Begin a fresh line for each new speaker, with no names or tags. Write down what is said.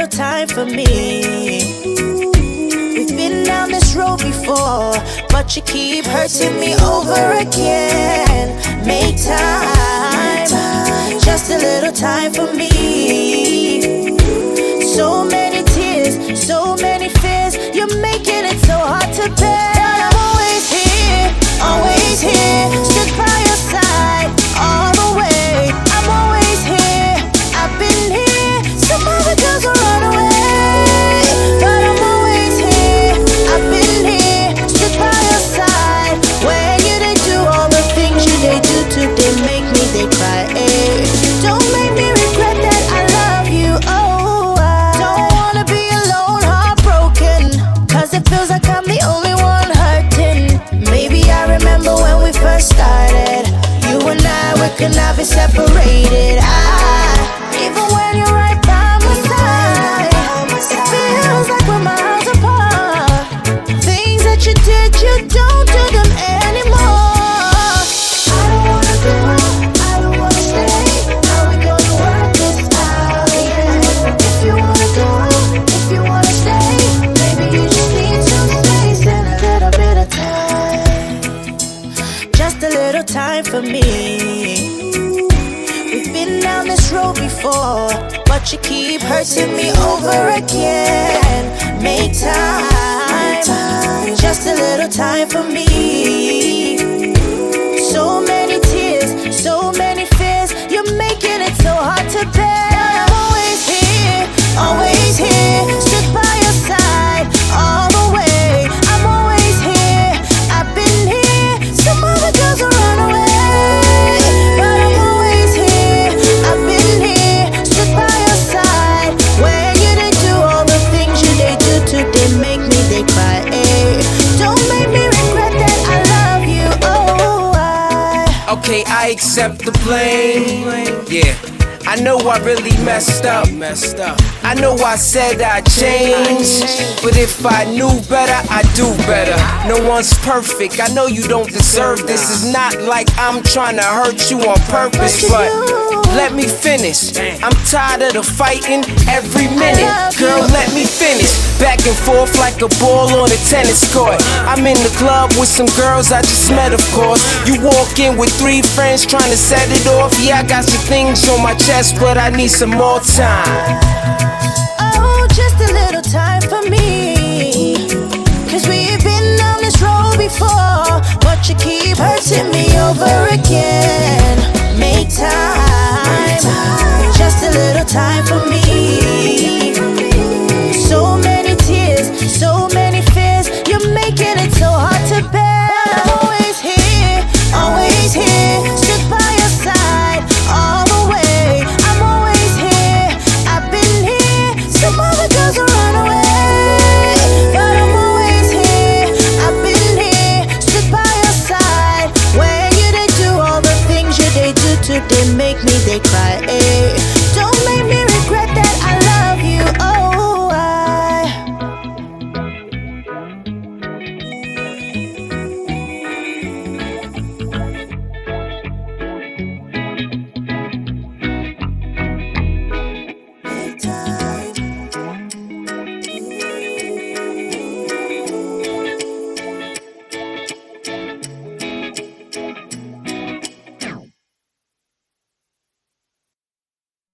little time for me. We've been down this road before, but you keep hurting me over again. Make time, just a little time for me. So many tears, so many fears, you're making it so hard to bear. I'm always here, stood by your side all the way. I'm always here, I've been here. Some other girls will run away, but I'm always here, I've been here, stood by your side. When you they do all the things you they do to, they make me, they cry. Don't make me regret that I love you. Oh, I don't wanna be alone, heartbroken, cause it feels like I'm the only one hurting. Maybe I remember when we first started. You and I, we could not be separated. Even when you're right by my side, it feels like we're miles apart. Things that you did, you don't do them anymore. I don't wanna go, I don't wanna stay. How we gonna work this out? Yeah. If you wanna go, if you wanna stay, maybe you just need some space and a little bit of time. Just a little time for me. We've been down this road before, but you keep hurting me over again. Make time, just a little time for me. So many tears, so many fears, you're making it so hard to bear. I'm always here, stood by your side all the way. I'm always here, I've been here. Some other girls will run away, but I'm always here, I've been here, stood by your side. When you they do all the things you they do to, they make me, they cry. Don't make me regret that I love you. Oh,
Okay, I accept the blame. Yeah, I know I really messed up. I know I said I'd change, but if I knew better, I'd do better. No one's perfect, I know you don't deserve this. It's not like I'm trying to hurt you on purpose, but let me finish. I'm tired of the fighting every minute. Girl, let me finish. Back and forth like a ball on a tennis court. I'm in the club with some girls I just met, of course. You walk in with 3 friends trying to set it off. Yeah, I got some things on my chest, but I need some more time.
oh, just a little time for me. Cause we've been on this road before, but you keep hurting me over again. Make time, just a little time for me.